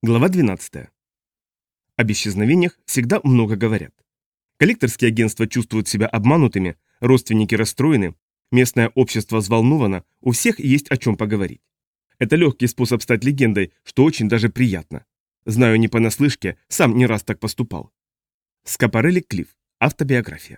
Глава 12. Об исчезновениях всегда много говорят. Коллекторские агентства чувствуют себя обманутыми, родственники расстроены, местное общество взволновано, у всех есть о чем поговорить. Это легкий способ стать легендой, что очень даже приятно. Знаю не понаслышке, сам не раз так поступал. Скапарелли Клифф. Автобиография.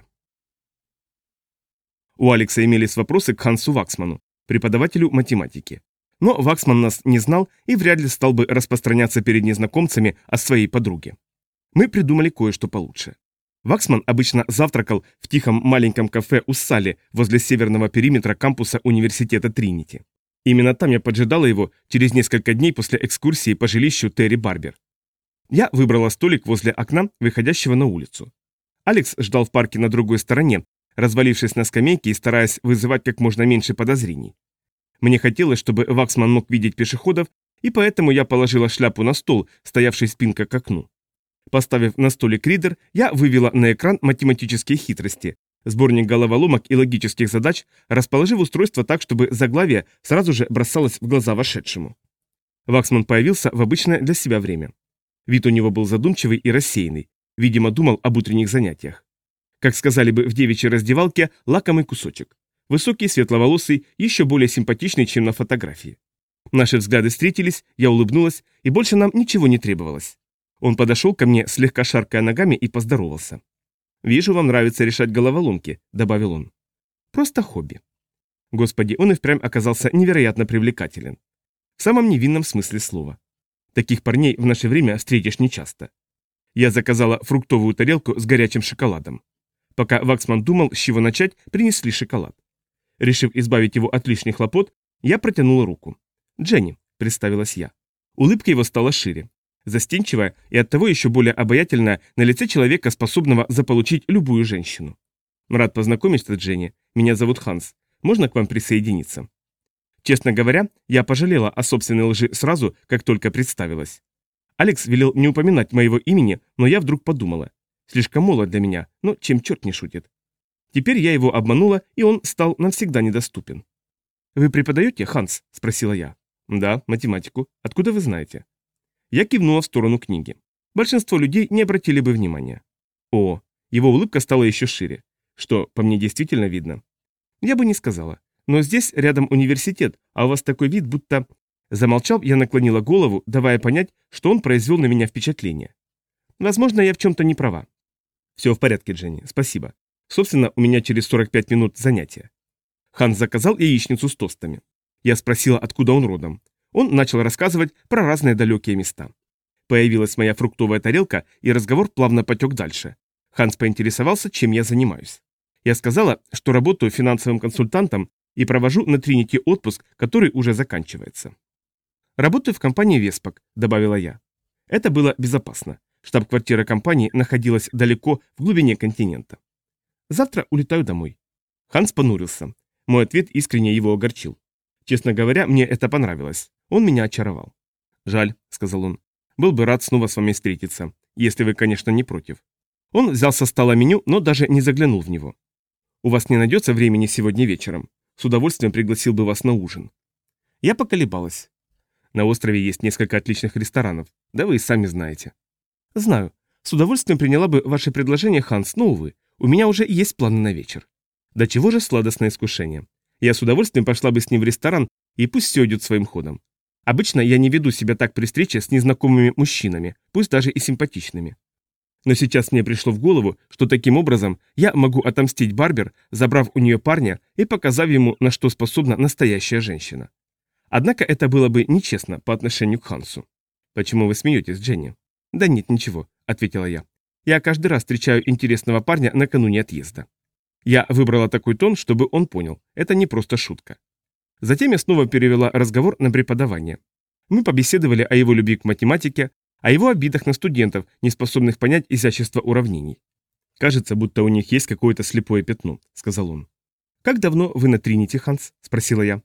У Алекса имелись вопросы к Хансу Ваксману, преподавателю математики. Но Ваксман нас не знал и вряд ли стал бы распространяться перед незнакомцами о своей подруге. Мы придумали кое-что получше. Ваксман обычно завтракал в тихом маленьком кафе у Салли возле северного периметра кампуса университета Тринити. Именно там я поджидала его через несколько дней после экскурсии по жилищу Терри Барбер. Я выбрала столик возле окна, выходящего на улицу. Алекс ждал в парке на другой стороне, развалившись на скамейке и стараясь вызывать как можно меньше подозрений. Мне хотелось, чтобы Ваксман мог видеть пешеходов, и поэтому я положила шляпу на стол, стоявший спинкой к окну. Поставив на столик ридер, я вывела на экран математические хитрости, сборник головоломок и логических задач, расположив устройство так, чтобы заглавие сразу же бросалось в глаза вошедшему. Ваксман появился в обычное для себя время. Вид у него был задумчивый и рассеянный, видимо, думал об утренних занятиях. Как сказали бы в девичьей раздевалке, лакомый кусочек. Высокий, светловолосый, еще более симпатичный, чем на фотографии. Наши взгляды встретились, я улыбнулась, и больше нам ничего не требовалось. Он подошел ко мне, слегка шаркая ногами, и поздоровался. «Вижу, вам нравится решать головоломки», — добавил он. «Просто хобби». Господи, он и впрямь оказался невероятно привлекателен. В самом невинном смысле слова. Таких парней в наше время встретишь нечасто. Я заказала фруктовую тарелку с горячим шоколадом. Пока Ваксман думал, с чего начать, принесли шоколад. Решив избавить его от лишних хлопот, я протянула руку. «Дженни», — представилась я. Улыбка его стала шире. Застенчивая и оттого еще более обаятельная на лице человека, способного заполучить любую женщину. «Рад познакомиться, Дженни. Меня зовут Ханс. Можно к вам присоединиться?» Честно говоря, я пожалела о собственной лжи сразу, как только представилась. Алекс велел не упоминать моего имени, но я вдруг подумала. Слишком молод для меня, но чем черт не шутит. Теперь я его обманула, и он стал навсегда недоступен. «Вы преподаете, Ханс?» – спросила я. «Да, математику. Откуда вы знаете?» Я кивнула в сторону книги. Большинство людей не обратили бы внимания. О, его улыбка стала еще шире. Что, по мне действительно видно? Я бы не сказала. Но здесь рядом университет, а у вас такой вид, будто... Замолчав, я наклонила голову, давая понять, что он произвел на меня впечатление. Возможно, я в чем-то не права. Все в порядке, Дженни, спасибо. Собственно, у меня через 45 минут занятия. Ханс заказал яичницу с тостами. Я спросила, откуда он родом. Он начал рассказывать про разные далекие места. Появилась моя фруктовая тарелка, и разговор плавно потек дальше. Ханс поинтересовался, чем я занимаюсь. Я сказала, что работаю финансовым консультантом и провожу на Тринити отпуск, который уже заканчивается. «Работаю в компании Веспак», — добавила я. Это было безопасно. Штаб-квартира компании находилась далеко в глубине континента. Завтра улетаю домой. Ханс понурился. Мой ответ искренне его огорчил. Честно говоря, мне это понравилось. Он меня очаровал. «Жаль», — сказал он. «Был бы рад снова с вами встретиться, если вы, конечно, не против». Он взял со стола меню, но даже не заглянул в него. «У вас не найдется времени сегодня вечером? С удовольствием пригласил бы вас на ужин». Я поколебалась. На острове есть несколько отличных ресторанов, да вы и сами знаете. «Знаю. С удовольствием приняла бы ваше предложение, Ханс, но, увы, у меня уже есть планы на вечер». До чего же сладостное искушение. Я с удовольствием пошла бы с ним в ресторан, и пусть все идет своим ходом. Обычно я не веду себя так при встрече с незнакомыми мужчинами, пусть даже и симпатичными. Но сейчас мне пришло в голову, что таким образом я могу отомстить Барбер, забрав у нее парня и показав ему, на что способна настоящая женщина. Однако это было бы нечестно по отношению к Хансу. «Почему вы смеетесь, Дженни?» «Да нет, ничего», — ответила я. «Я каждый раз встречаю интересного парня накануне отъезда». Я выбрала такой тон, чтобы он понял, это не просто шутка. Затем я снова перевела разговор на преподавание. Мы побеседовали о его любви к математике, о его обидах на студентов, не способных понять изящество уравнений. «Кажется, будто у них есть какое-то слепое пятно», — сказал он. «Как давно вы на Тринити, Ханс?» — спросила я.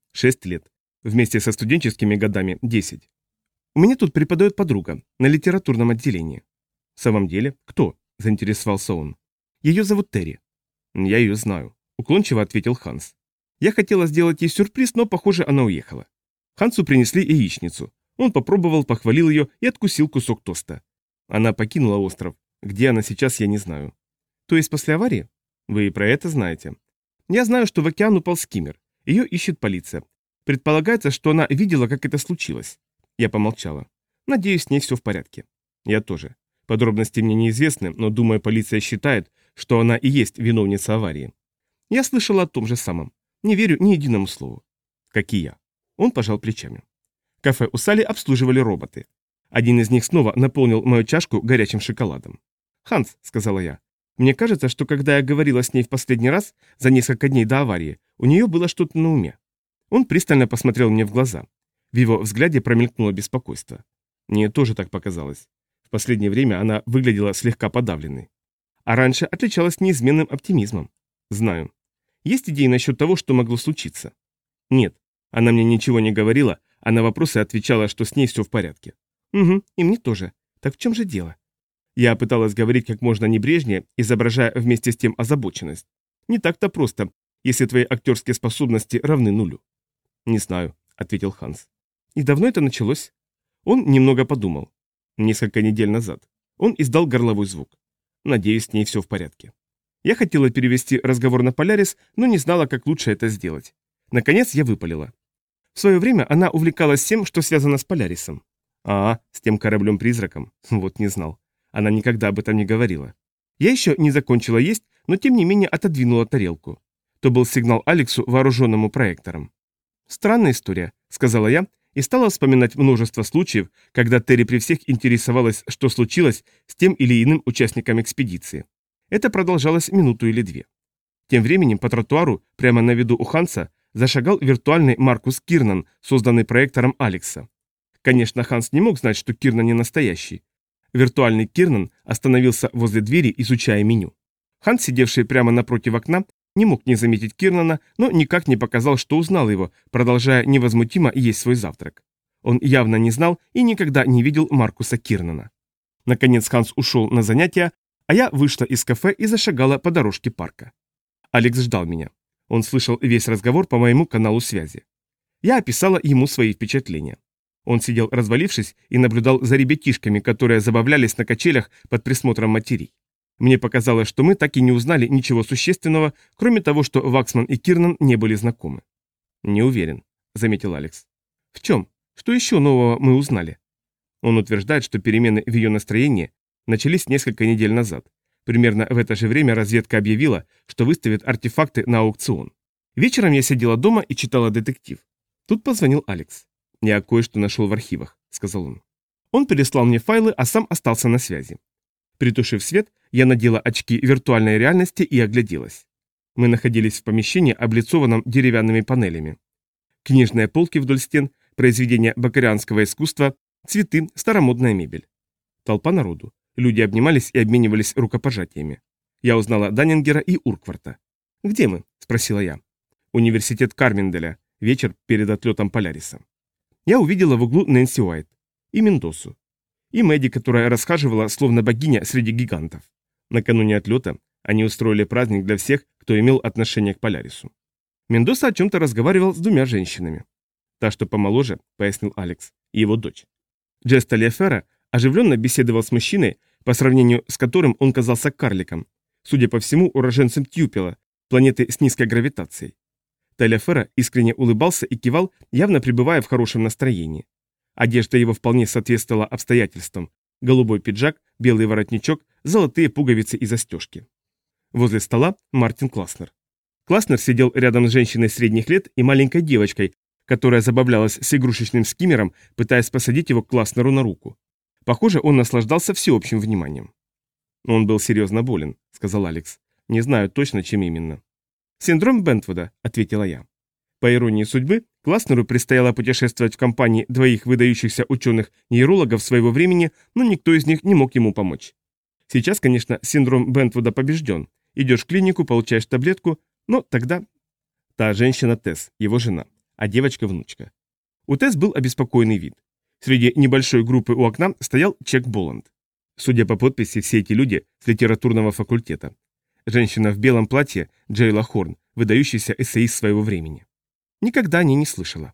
6 лет. Вместе со студенческими годами 10. У меня тут преподает подруга, на литературном отделении». «В самом деле? Кто?» — заинтересовался он. «Ее зовут Терри». «Я ее знаю», — уклончиво ответил Ханс. Я хотела сделать ей сюрприз, но, похоже, она уехала. Хансу принесли яичницу. Он попробовал, похвалил ее и откусил кусок тоста. Она покинула остров. Где она сейчас, я не знаю. То есть после аварии? Вы и про это знаете. Я знаю, что в океан упал скиммер. Ее ищет полиция. Предполагается, что она видела, как это случилось. Я помолчала. Надеюсь, с ней все в порядке. Я тоже. Подробности мне неизвестны, но, думаю, полиция считает, что она и есть виновница аварии. Я слышала о том же самом. Не верю ни единому слову. Как и я. Он пожал плечами. Кафе у Салли обслуживали роботы. Один из них снова наполнил мою чашку горячим шоколадом. «Ханс», — сказала я, — «мне кажется, что когда я говорила с ней в последний раз, за несколько дней до аварии, у нее было что-то на уме». Он пристально посмотрел мне в глаза. В его взгляде промелькнуло беспокойство. Мне тоже так показалось. В последнее время она выглядела слегка подавленной. А раньше отличалась неизменным оптимизмом. Знаю. Есть идеи насчет того, что могло случиться? Нет. Она мне ничего не говорила, а на вопросы отвечала, что с ней все в порядке. Угу, и мне тоже. Так в чем же дело? Я пыталась говорить как можно небрежнее, изображая вместе с тем озабоченность. Не так-то просто, если твои актерские способности равны нулю. Не знаю, ответил Ханс. И давно это началось? Он немного подумал. Несколько недель назад. Он издал горловой звук. Надеюсь, с ней все в порядке. Я хотела перевести разговор на Полярис, но не знала, как лучше это сделать. Наконец я выпалила. В свое время она увлекалась всем, что связано с Полярисом. С тем кораблем-призраком. Вот не знал. Она никогда об этом не говорила. Я еще не закончила есть, но тем не менее отодвинула тарелку. То был сигнал Алексу, вооруженному проектором. «Странная история», — сказала я, и стала вспоминать множество случаев, когда Терри при всех интересовалась, что случилось с тем или иным участником экспедиции. Это продолжалось минуту или две. Тем временем по тротуару, прямо на виду у Ханса, зашагал виртуальный Маркус Кирнан, созданный проектором Алекса. Конечно, Ханс не мог знать, что Кирнан не настоящий. Виртуальный Кирнан остановился возле двери, изучая меню. Ханс, сидевший прямо напротив окна, не мог не заметить Кирнана, но никак не показал, что узнал его, продолжая невозмутимо есть свой завтрак. Он явно не знал и никогда не видел Маркуса Кирнана. Наконец Ханс ушел на занятия, а я вышла из кафе и зашагала по дорожке парка. Алекс ждал меня. Он слышал весь разговор по моему каналу связи. Я описала ему свои впечатления. Он сидел развалившись и наблюдал за ребятишками, которые забавлялись на качелях под присмотром матерей. Мне показалось, что мы так и не узнали ничего существенного, кроме того, что Ваксман и Кирнан не были знакомы. «Не уверен», — заметил Алекс. «В чем? Что еще нового мы узнали?» Он утверждает, что перемены в ее настроении начались несколько недель назад. Примерно в это же время разведка объявила, что выставит артефакты на аукцион. Вечером я сидела дома и читала детектив. Тут позвонил Алекс. «Я кое-что нашел в архивах», — сказал он. Он переслал мне файлы, а сам остался на связи. Притушив свет, я надела очки виртуальной реальности и огляделась. Мы находились в помещении, облицованном деревянными панелями. Книжные полки вдоль стен, произведения бакарианского искусства, цветы, старомодная мебель. Толпа народу. Люди обнимались и обменивались рукопожатиями. Я узнала Даннингера и Уркварта. «Где мы?» – спросила я. «Университет Карминделя. Вечер перед отлетом Поляриса». Я увидела в углу Нэнси Уайт. И Мендосу. И Мэдди, которая расхаживала, словно богиня среди гигантов. Накануне отлета они устроили праздник для всех, кто имел отношение к Полярису. Мендоса о чем-то разговаривал с двумя женщинами. Та, что помоложе, пояснил Алекс, и его дочь. Джесс Талиаферро оживленно беседовал с мужчиной, по сравнению с которым он казался карликом, судя по всему, уроженцем Тьюпела, планеты с низкой гравитацией. Талиаферро искренне улыбался и кивал, явно пребывая в хорошем настроении. Одежда его вполне соответствовала обстоятельствам. Голубой пиджак, белый воротничок, золотые пуговицы и застежки. Возле стола Мартин Класнер. Класнер сидел рядом с женщиной средних лет и маленькой девочкой, которая забавлялась с игрушечным скиммером, пытаясь посадить его к Класнеру на руку. Похоже, он наслаждался всеобщим вниманием. «Он был серьезно болен», — сказал Алекс. «Не знаю точно, чем именно». «Синдром Бентвуда», — ответила я. По иронии судьбы, Класнеру предстояло путешествовать в компании двоих выдающихся ученых-нейрологов своего времени, но никто из них не мог ему помочь. Сейчас, конечно, синдром Бентвуда побежден. Идешь в клинику, получаешь таблетку, но тогда... Та женщина Тесс, его жена, а девочка внучка. У Тесс был обеспокоенный вид. Среди небольшой группы у окна стоял Чек Боланд. Судя по подписи, все эти люди с литературного факультета. Женщина в белом платье Джейла Хорн, выдающийся эссеист своего времени. Никогда о ней не слышала.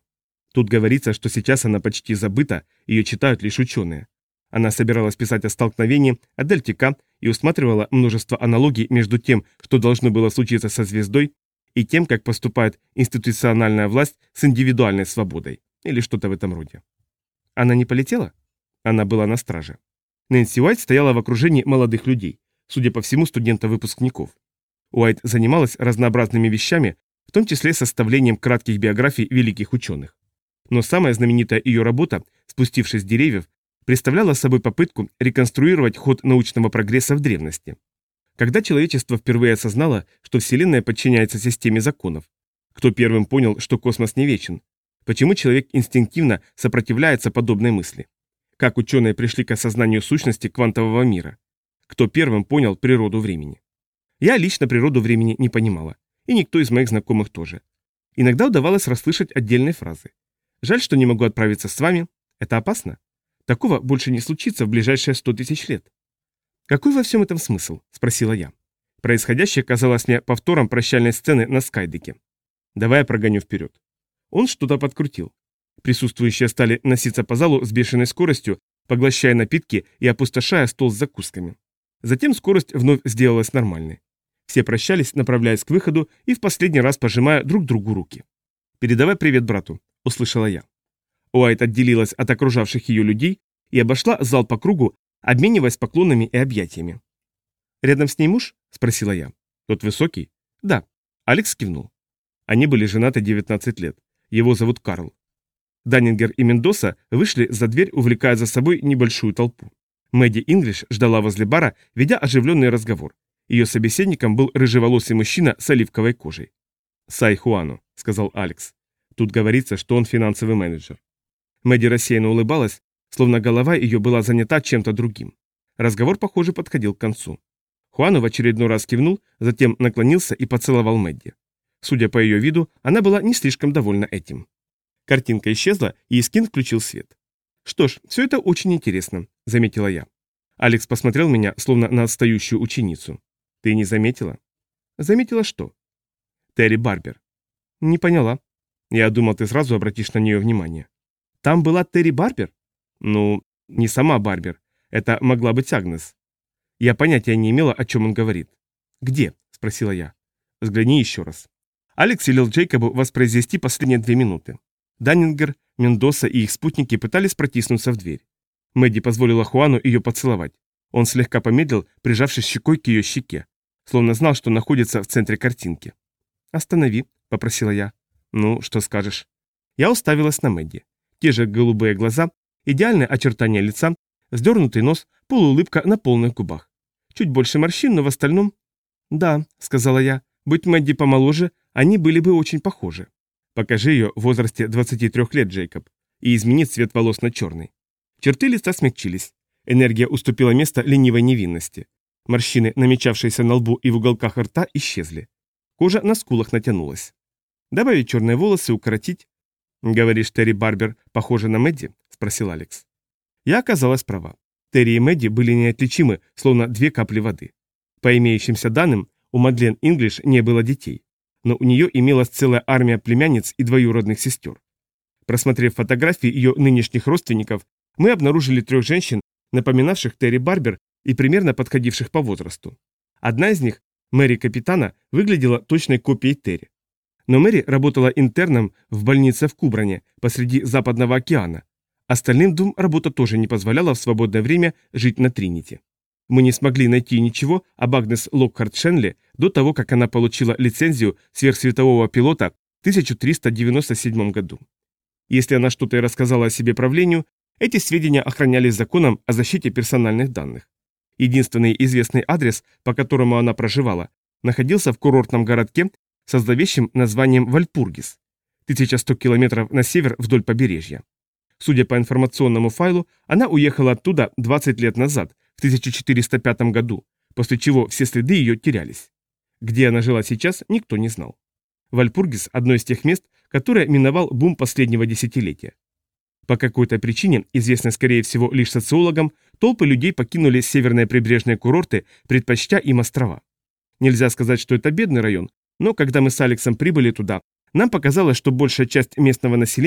Тут говорится, что сейчас она почти забыта, ее читают лишь ученые. Она собиралась писать о столкновении, о дельте К и усматривала множество аналогий между тем, что должно было случиться со звездой, и тем, как поступает институциональная власть с индивидуальной свободой, или что-то в этом роде. Она не полетела? Она была на страже. Нэнси Уайт стояла в окружении молодых людей, судя по всему, студентов-выпускников. Уайт занималась разнообразными вещами, в том числе составлением кратких биографий великих ученых. Но самая знаменитая ее работа, «Спустившись с деревьев», представляла собой попытку реконструировать ход научного прогресса в древности. Когда человечество впервые осознало, что Вселенная подчиняется системе законов, кто первым понял, что космос не вечен, почему человек инстинктивно сопротивляется подобной мысли, как ученые пришли к осознанию сущности квантового мира, кто первым понял природу времени. Я лично природу времени не понимала, и никто из моих знакомых тоже. Иногда удавалось расслышать отдельные фразы. «Жаль, что не могу отправиться с вами. Это опасно? Такого больше не случится в ближайшие 100 тысяч лет». «Какой во всем этом смысл?» – спросила я. Происходящее казалось мне повтором прощальной сцены на Скайдеке. «Давай я прогоню вперед». Он что-то подкрутил. Присутствующие стали носиться по залу с бешеной скоростью, поглощая напитки и опустошая стол с закусками. Затем скорость вновь сделалась нормальной. Все прощались, направляясь к выходу и в последний раз пожимая друг другу руки. «Передавай привет брату», – услышала я. Уайт отделилась от окружавших ее людей и обошла зал по кругу, обмениваясь поклонами и объятиями. «Рядом с ней муж?» – спросила я. «Тот высокий?» «Да». Алекс кивнул. Они были женаты 19 лет. Его зовут Карл. Даннингер и Мендоса вышли за дверь, увлекая за собой небольшую толпу. Мэдди Инглиш ждала возле бара, ведя оживленный разговор. Ее собеседником был рыжеволосый мужчина с оливковой кожей. «Сай Хуану», — сказал Алекс. «Тут говорится, что он финансовый менеджер». Мэдди рассеянно улыбалась, словно голова ее была занята чем-то другим. Разговор, похоже, подходил к концу. Хуану в очередной раз кивнул, затем наклонился и поцеловал Мэдди. Судя по ее виду, она была не слишком довольна этим. Картинка исчезла, и Искин включил свет. «Что ж, все это очень интересно», — заметила я. Алекс посмотрел меня, словно на отстающую ученицу. «Ты не заметила?» «Заметила что?» «Терри Барбер». «Не поняла». «Я думал, ты сразу обратишь на нее внимание». «Там была Терри Барбер?» «Ну, не сама Барбер. Это могла быть Агнес». Я понятия не имела, о чем он говорит. «Где?» – спросила я. «Взгляни еще раз». Алекс велел Джейкобу воспроизвести последние 2 минуты. Даннингер, Мендоса и их спутники пытались протиснуться в дверь. Мэдди позволила Хуану ее поцеловать. Он слегка помедлил, прижавшись щекой к ее щеке, словно знал, что находится в центре картинки. «Останови», — попросила я. «Ну, что скажешь?» Я уставилась на Мэдди. Те же голубые глаза, идеальное очертание лица, вздернутый нос, полуулыбка на полных губах. Чуть больше морщин, но в остальном... «Да», — сказала я, — «будь Мэдди помоложе, они были бы очень похожи». «Покажи ее в возрасте 23 лет, Джейкоб, и измени цвет волос на черный». Черты лица смягчились. Энергия уступила место ленивой невинности. Морщины, намечавшиеся на лбу и в уголках рта, исчезли. Кожа на скулах натянулась. «Добавить черные волосы, укоротить». «Говоришь, Терри Барбер похожа на Мэдди?» – спросил Алекс. Я оказалась права. Терри и Мэдди были неотличимы, словно 2 капли воды. По имеющимся данным, у Мадлен Инглиш не было детей, но у нее имелась целая армия племянниц и двоюродных сестер. Просмотрев фотографии ее нынешних родственников, мы обнаружили 3 женщин, напоминавших Терри Барбер и примерно подходивших по возрасту. Одна из них, Мэри Капитана, выглядела точной копией Терри. Но Мэри работала интерном в больнице в Кубране, посреди Западного океана. Остальным 2 работа тоже не позволяла в свободное время жить на Тринити. Мы не смогли найти ничего об Агнес Локхарт Шенли до того, как она получила лицензию сверхсветового пилота в 1397 году. Если она что-то и рассказала о себе правлению, эти сведения охранялись законом о защите персональных данных. Единственный известный адрес, по которому она проживала, находился в курортном городке со зловещим названием Вальпургис, 1100 километров на север вдоль побережья. Судя по информационному файлу, она уехала оттуда 20 лет назад, в 1405 году, после чего все следы ее терялись. Где она жила сейчас, никто не знал. Вальпургис – одно из тех мест, которое миновал бум последнего десятилетия. По какой-то причине, известной скорее всего лишь социологам, толпы людей покинули северные прибрежные курорты, предпочтя им острова. Нельзя сказать, что это бедный район, но когда мы с Алексом прибыли туда, нам показалось, что большая часть местного населения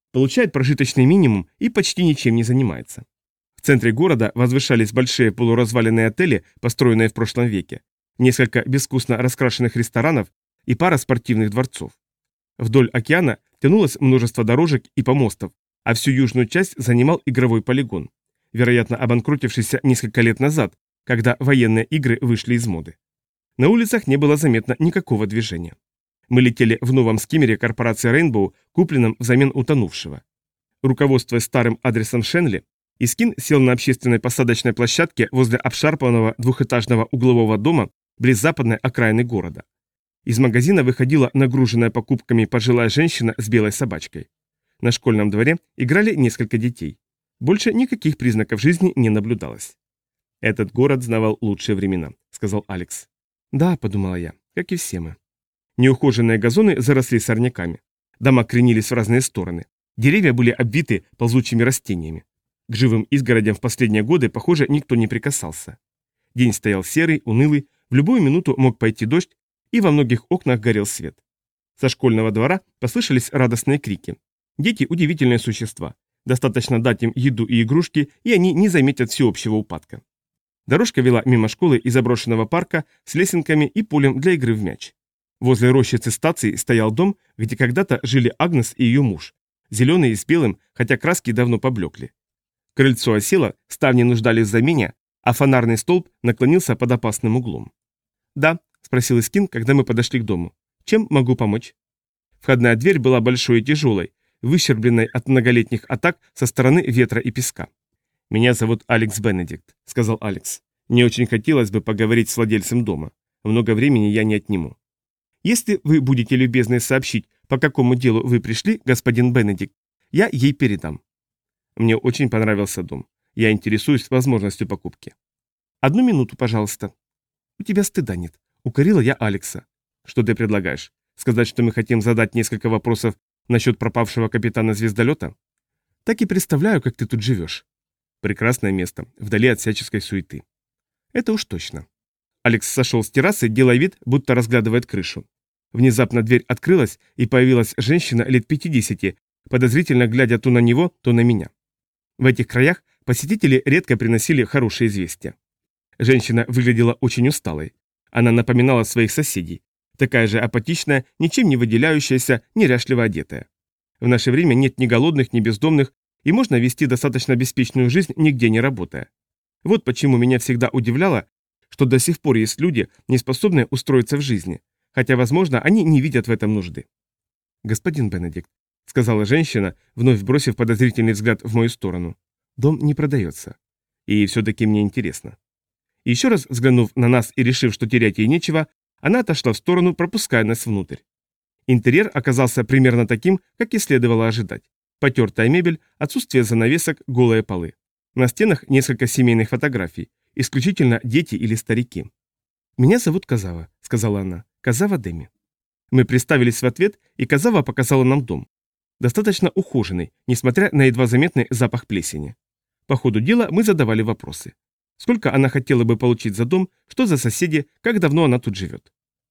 получает прожиточный минимум и почти ничем не занимается. В центре города возвышались большие полуразваленные отели, построенные в прошлом веке, несколько безвкусно раскрашенных ресторанов и пара спортивных дворцов. Вдоль океана тянулось множество дорожек и помостов, а всю южную часть занимал игровой полигон, вероятно, обанкротившийся несколько лет назад, когда военные игры вышли из моды. На улицах не было заметно никакого движения. Мы летели в новом скиммере корпорации Rainbow, купленном взамен утонувшего. Руководствуясь старым адресом Шенли, Искин сел на общественной посадочной площадке возле обшарпанного двухэтажного углового дома близ западной окраины города. Из магазина выходила нагруженная покупками пожилая женщина с белой собачкой. На школьном дворе играли несколько детей. Больше никаких признаков жизни не наблюдалось. «Этот город знавал лучшие времена», — сказал Алекс. «Да», — подумала я, — «как и все мы». Неухоженные газоны заросли сорняками. Дома кренились в разные стороны. Деревья были обвиты ползучими растениями. К живым изгородям в последние годы, похоже, никто не прикасался. День стоял серый, унылый, в любую минуту мог пойти дождь, и во многих окнах горел свет. Со школьного двора послышались радостные крики. Дети – удивительные существа. Достаточно дать им еду и игрушки, и они не заметят всеобщего упадка. Дорожка вела мимо школы и заброшенного парка с лесенками и полем для игры в мяч. Возле рощицы стаций стоял дом, где когда-то жили Агнес и ее муж, зеленый и с белым, хотя краски давно поблекли. Крыльцо осело, ставни нуждались в замене, а фонарный столб наклонился под опасным углом. «Да», — спросил Искин, когда мы подошли к дому. «Чем могу помочь?» Входная дверь была большой и тяжелой, выщербленной от многолетних атак со стороны ветра и песка. «Меня зовут Алекс Бенедикт», — сказал Алекс. «Мне очень хотелось бы поговорить с владельцем дома. Много времени я не отниму». «Если вы будете любезны сообщить, по какому делу вы пришли, господин Бенедикт, я ей передам». «Мне очень понравился дом. Я интересуюсь возможностью покупки». «Одну минуту, пожалуйста». «У тебя стыда нет», — укорила я Алекса. «Что ты предлагаешь? Сказать, что мы хотим задать несколько вопросов насчет пропавшего капитана звездолета?» «Так и представляю, как ты тут живешь». «Прекрасное место, вдали от всяческой суеты». «Это уж точно». Алекс сошел с террасы, делая вид, будто разглядывает крышу. Внезапно дверь открылась, и появилась женщина лет 50, подозрительно глядя то на него, то на меня. В этих краях посетители редко приносили хорошие известия. Женщина выглядела очень усталой. Она напоминала своих соседей. Такая же апатичная, ничем не выделяющаяся, неряшливо одетая. В наше время нет ни голодных, ни бездомных, и можно вести достаточно беспечную жизнь, нигде не работая. Вот почему меня всегда удивляло, что до сих пор есть люди, не способные устроиться в жизни, хотя, возможно, они не видят в этом нужды. «Господин Бенедикт», — сказала женщина, вновь бросив подозрительный взгляд в мою сторону, — «дом не продается. И все-таки мне интересно». Еще раз взглянув на нас и решив, что терять ей нечего, она отошла в сторону, пропуская нас внутрь. Интерьер оказался примерно таким, как и следовало ожидать. Потертая мебель, отсутствие занавесок, голые полы. На стенах несколько семейных фотографий, исключительно дети или старики. «Меня зовут Казава», — сказала она, — «Казава Деми». Мы представились в ответ, и Казава показала нам дом. Достаточно ухоженный, несмотря на едва заметный запах плесени. По ходу дела мы задавали вопросы. Сколько она хотела бы получить за дом, что за соседи, как давно она тут живет.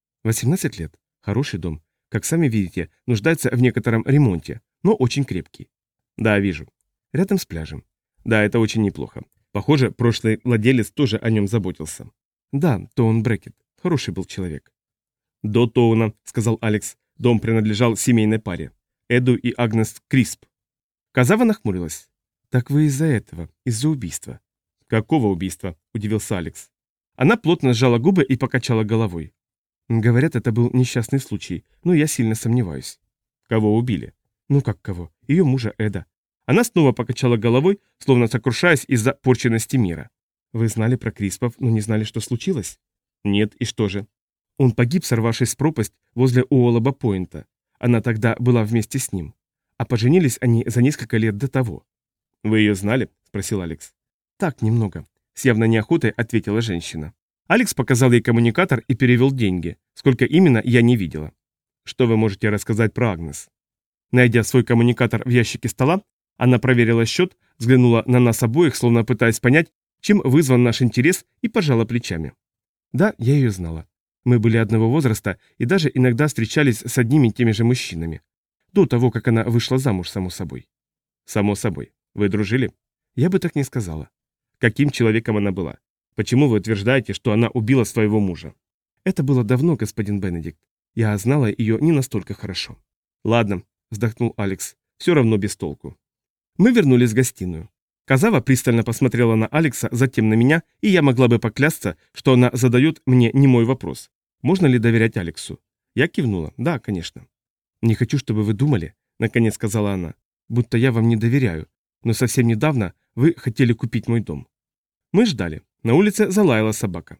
18 лет. Хороший дом. Как сами видите, нуждается в некотором ремонте, но очень крепкий. Да, вижу. Рядом с пляжем. Да, это очень неплохо. Похоже, прошлый владелец тоже о нем заботился. Да, Тоун Брекет. Хороший был человек. До Тоуна, сказал Алекс, дом принадлежал семейной паре. Эду и Агнес Крисп. Казава нахмурилась. Так вы из-за этого, из-за убийства. «Какого убийства?» – удивился Алекс. Она плотно сжала губы и покачала головой. «Говорят, это был несчастный случай, но я сильно сомневаюсь». «Кого убили?» «Ну как кого? Ее мужа Эда». Она снова покачала головой, словно сокрушаясь из-за порченности мира. «Вы знали про Криспов, но не знали, что случилось?» «Нет, и что же?» «Он погиб, сорвавшись в пропасть возле Уоллаба-Пойнта. Она тогда была вместе с ним. А поженились они за несколько лет до того». «Вы ее знали?» – спросил Алекс. «Так, немного», — с явной неохотой ответила женщина. Алекс показал ей коммуникатор и перевел деньги. Сколько именно, я не видела. «Что вы можете рассказать про Агнес?» Найдя свой коммуникатор в ящике стола, она проверила счет, взглянула на нас обоих, словно пытаясь понять, чем вызван наш интерес, и пожала плечами. «Да, я ее знала. Мы были одного возраста и даже иногда встречались с одними и теми же мужчинами. До того, как она вышла замуж, само собой. Само собой. Вы дружили? Я бы так не сказала. Каким человеком она была? Почему вы утверждаете, что она убила своего мужа? Это было давно, господин Бенедикт. Я знала ее не настолько хорошо. Ладно, вздохнул Алекс. Все равно без толку. Мы вернулись в гостиную. Казава пристально посмотрела на Алекса, затем на меня, и я могла бы поклясться, что она задает мне немой вопрос. Можно ли доверять Алексу? Я кивнула. Да, конечно. Не хочу, чтобы вы думали, наконец сказала она, будто я вам не доверяю, но совсем недавно вы хотели купить мой дом. Мы ждали. На улице залаяла собака.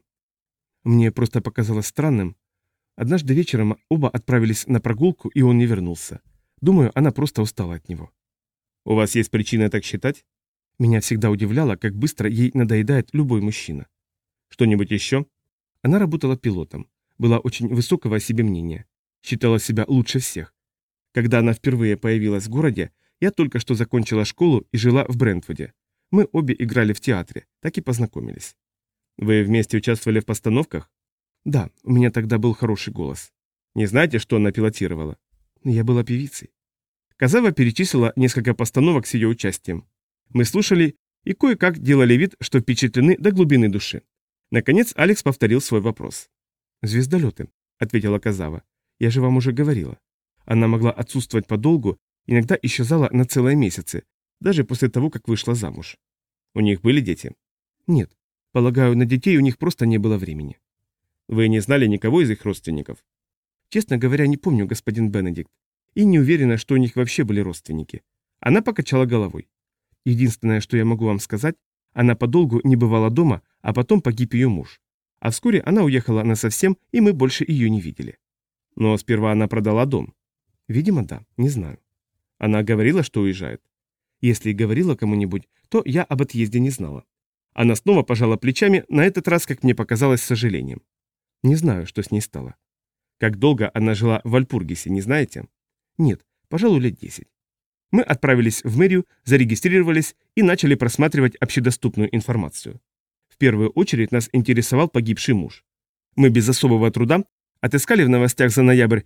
Мне просто показалось странным. Однажды вечером оба отправились на прогулку, и он не вернулся. Думаю, она просто устала от него. У вас есть причина так считать? Меня всегда удивляло, как быстро ей надоедает любой мужчина. Что-нибудь еще? Она работала пилотом, была очень высокого о себе мнения, считала себя лучше всех. Когда она впервые появилась в городе, я только что закончила школу и жила в Брентвуде. Мы обе играли в театре, так и познакомились. Вы вместе участвовали в постановках? Да, у меня тогда был хороший голос. Не знаете, что она пилотировала? Я была певицей. Казава перечислила несколько постановок с ее участием. Мы слушали и кое-как делали вид, что впечатлены до глубины души. Наконец Алекс повторил свой вопрос. «Звездолеты», — ответила Казава. «Я же вам уже говорила. Она могла отсутствовать подолгу, иногда исчезала на целые месяцы, даже после того, как вышла замуж. У них были дети?» «Нет. Полагаю, на детей у них просто не было времени». «Вы не знали никого из их родственников?» «Честно говоря, не помню, господин Бенедикт, и не уверена, что у них вообще были родственники». Она покачала головой. «Единственное, что я могу вам сказать, она подолгу не бывала дома, а потом погиб ее муж. А вскоре она уехала насовсем, и мы больше ее не видели». «Но сперва она продала дом». «Видимо, да, не знаю». «Она говорила, что уезжает?» «Если и говорила кому-нибудь, то я об отъезде не знала». Она снова пожала плечами, на этот раз, как мне показалось, с сожалением. «Не знаю, что с ней стало». «Как долго она жила в Вальпургисе, не знаете?» «Нет, пожалуй, лет 10». Мы отправились в мэрию, зарегистрировались и начали просматривать общедоступную информацию. В первую очередь нас интересовал погибший муж. Мы без особого труда отыскали в новостях за ноябрь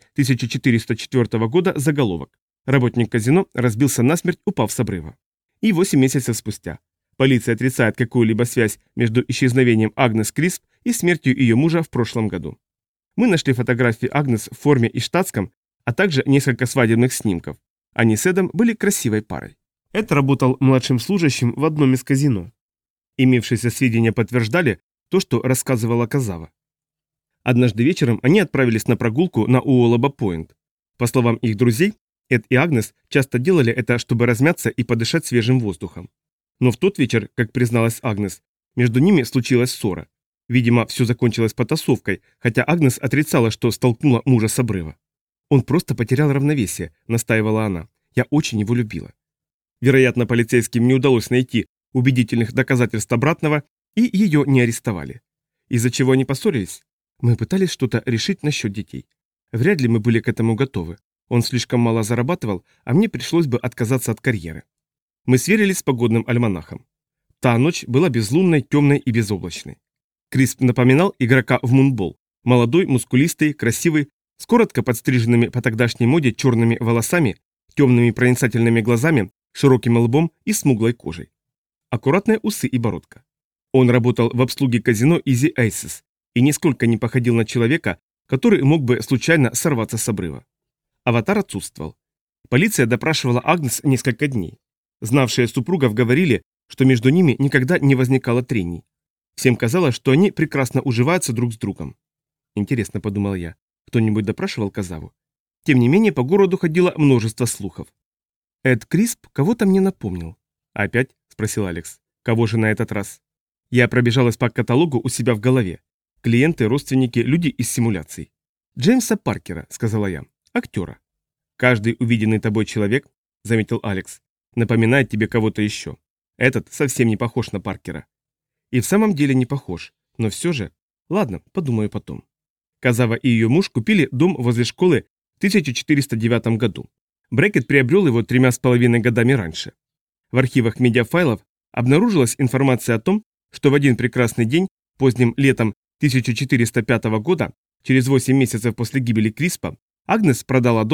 1404 года заголовок: «Работник казино разбился насмерть, упав с обрыва». И 8 месяцев спустя. Полиция отрицает какую-либо связь между исчезновением Агнес Крисп и смертью ее мужа в прошлом году. Мы нашли фотографии Агнес в форме и штатском, а также несколько свадебных снимков. Они с Эдом были красивой парой. Эд работал младшим служащим в одном из казино. Имевшиеся сведения подтверждали то, что рассказывала Казава. Однажды вечером они отправились на прогулку на Уоллаба-Пойнт. По словам их друзей, Эд и Агнес часто делали это, чтобы размяться и подышать свежим воздухом. Но в тот вечер, как призналась Агнес, между ними случилась ссора. Видимо, все закончилось потасовкой, хотя Агнес отрицала, что столкнула мужа с обрыва. «Он просто потерял равновесие», — настаивала она. «Я очень его любила». Вероятно, полицейским не удалось найти убедительных доказательств обратного, и ее не арестовали. Из-за чего они поссорились? Мы пытались что-то решить насчет детей. Вряд ли мы были к этому готовы. Он слишком мало зарабатывал, а мне пришлось бы отказаться от карьеры. Мы сверились с погодным альманахом. Та ночь была безлунной, темной и безоблачной. Крисп напоминал игрока в мунбол. Молодой, мускулистый, красивый, с коротко подстриженными по тогдашней моде черными волосами, темными проницательными глазами, широким лбом и смуглой кожей. Аккуратные усы и бородка. Он работал в обслуге казино Easy Aces и нисколько не походил на человека, который мог бы случайно сорваться с обрыва. Аватар отсутствовал. Полиция допрашивала Агнес несколько дней. Знавшие супругов говорили, что между ними никогда не возникало трений. Всем казалось, что они прекрасно уживаются друг с другом. Интересно, подумал я, кто-нибудь допрашивал Казаву? Тем не менее, по городу ходило множество слухов. Эд Крисп кого-то мне напомнил. «Опять?» – спросил Алекс. «Кого же на этот раз?» Я пробежалась по каталогу у себя в голове. Клиенты, родственники, люди из симуляций. «Джеймса Паркера», – сказала я. «Актера». «Каждый увиденный тобой человек», – заметил Алекс, – «напоминает тебе кого-то еще. Этот совсем не похож на Паркера». И в самом деле не похож, но все же... Ладно, подумаю потом. Казава и ее муж купили дом возле школы в 1409 году. Брекет приобрел его 3,5 годами раньше. В архивах медиафайлов обнаружилась информация о том, что в один прекрасный день, поздним летом 1405 года, через 8 месяцев после гибели Криспа, Агнес продала дом,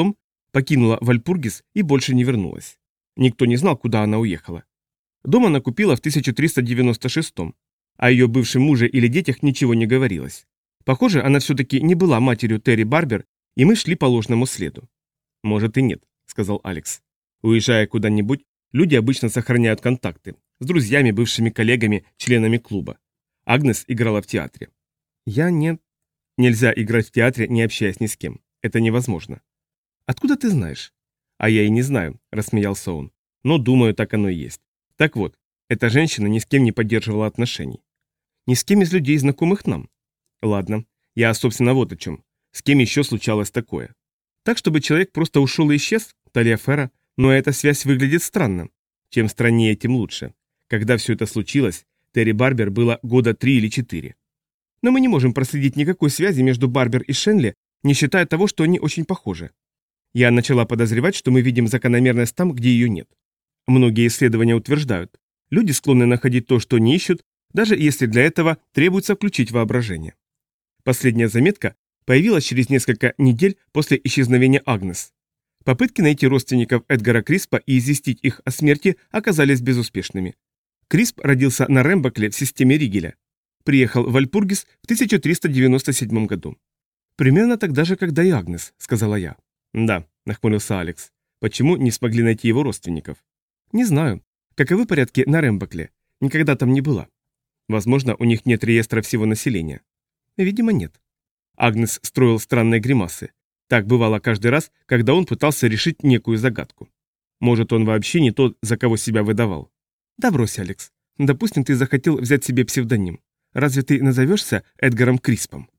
покинула Вальпургис и больше не вернулась. Никто не знал, куда она уехала. Дом она купила в 1396-м, о ее бывшем муже или детях ничего не говорилось. Похоже, она все-таки не была матерью Терри Барбер, и мы шли по ложному следу. «Может и нет», — сказал Алекс. «Уезжая куда-нибудь, люди обычно сохраняют контакты с друзьями, бывшими коллегами, членами клуба. Агнес играла в театре». «Я не...» «Нельзя играть в театре, не общаясь ни с кем. Это невозможно». «Откуда ты знаешь?» «А я и не знаю», — рассмеялся он. «Но думаю, так оно и есть. Так вот, эта женщина ни с кем не поддерживала отношений». «Ни с кем из людей, знакомых нам?» «Ладно, я, собственно, вот о чем. С кем еще случалось такое?» «Так, чтобы человек просто ушел и исчез? Талиафера? Но эта связь выглядит странно. Чем страннее, тем лучше. Когда все это случилось, Терри Барбер было года 3 или 4. Но мы не можем проследить никакой связи между Барбер и Шенли, не считая того, что они очень похожи. Я начала подозревать, что мы видим закономерность там, где ее нет. Многие исследования утверждают, люди склонны находить то, что не ищут, даже если для этого требуется включить воображение. Последняя заметка появилась через несколько недель после исчезновения Агнес. Попытки найти родственников Эдгара Криспа и известить их о смерти оказались безуспешными. Крисп родился на Рэмбакле в системе Ригеля. Приехал в Вальпургис в 1397 году. «Примерно тогда же, когда и Агнес», — сказала я. «Да», — нахмурился Алекс. «Почему не смогли найти его родственников?» «Не знаю. Каковы порядки на Рэмбакле? Никогда там не была». «Возможно, у них нет реестра всего населения». «Видимо, нет». Агнес строил странные гримасы. Так бывало каждый раз, когда он пытался решить некую загадку. Может, он вообще не тот, за кого себя выдавал. «Да брось, Алекс. Допустим, ты захотел взять себе псевдоним. Разве ты назовешься Эдгаром Криспом?»